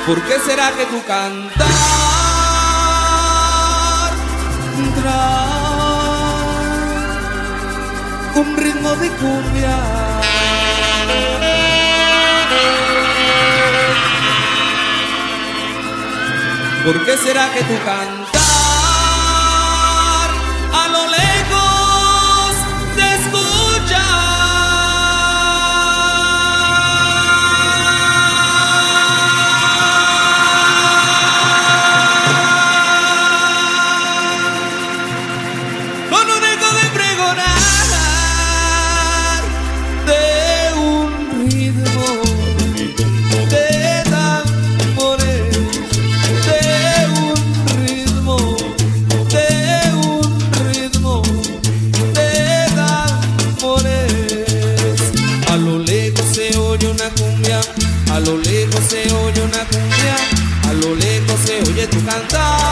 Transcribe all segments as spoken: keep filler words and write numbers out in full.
¿Por qué será que tu cantar trae un ritmo de cumbia? ¿Por qué será que tu cantar a lo lejos se escucha? Con un eco de pregonar de un ritmo de tambores, de un ritmo, de un ritmo de tambores. A lo lejos se oye una cumbia, a lo lejos se oye una cumbia, a lo lejos se oye tu cantar.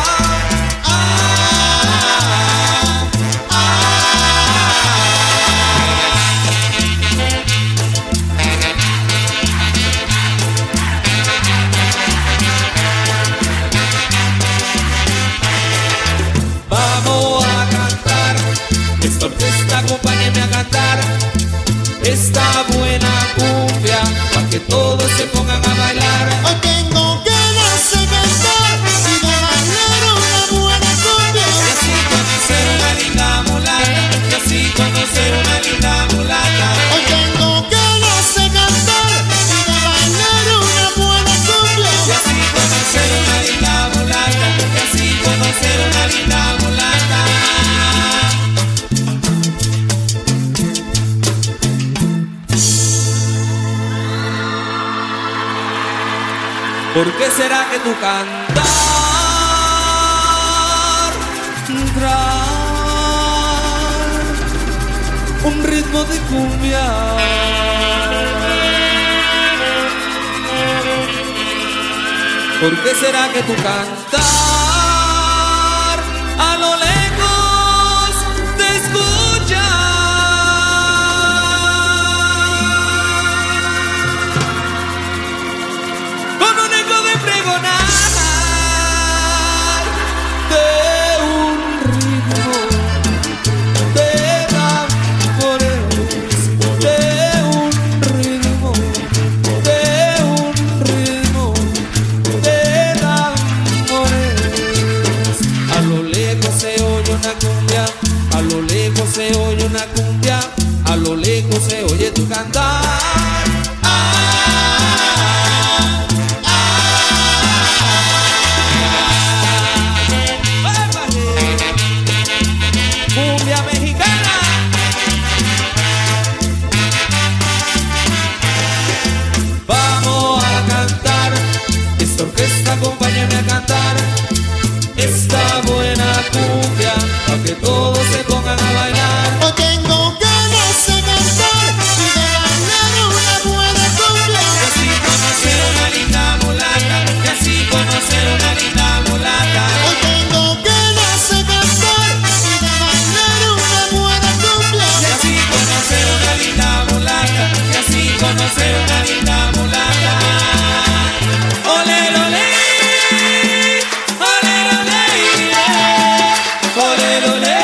Esta orquesta, acompáñenme a cantar esta buena cumbia, para que todos se pongan a bailar. Hoy tengo ganas de cantar y de bailar una buena cumbia. Y así conocer una linda mulata, y así conocer una linda mulata. Hoy tengo ganas de cantar y de bailar una buena cumbia. Y así conocer una linda mulata, y así conocer una linda mulata. ¿Por qué será que tu cantar trae un ritmo de cumbia? ¿Por qué será que tu cantar a lo lejos te escucha? De un ritmo de tambores, de un ritmo, de un ritmo de tambores. A lo lejos se oye una cumbia, a lo lejos se oye una cumbia, a lo lejos se oye tu cantar. Cumbia mexicana. Vamos a cantar, esta orquesta, acompáñame a cantar esta buena cumbia, para que todos se pongan a bailar. Hoy tengo ganas de cantar y de bailar una buena cumbia. Y así conocer una linda mulata, y así conocer una linda mulata. Hoy tengo ganas de cantar y de bailar una buena cumbia. Y así conocer una linda mulata, y así conocer una linda mulata. Ole, ole, ole, ole, ole, ole,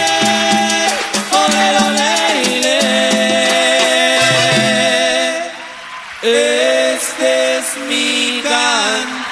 ole, ole. Este es mi canto.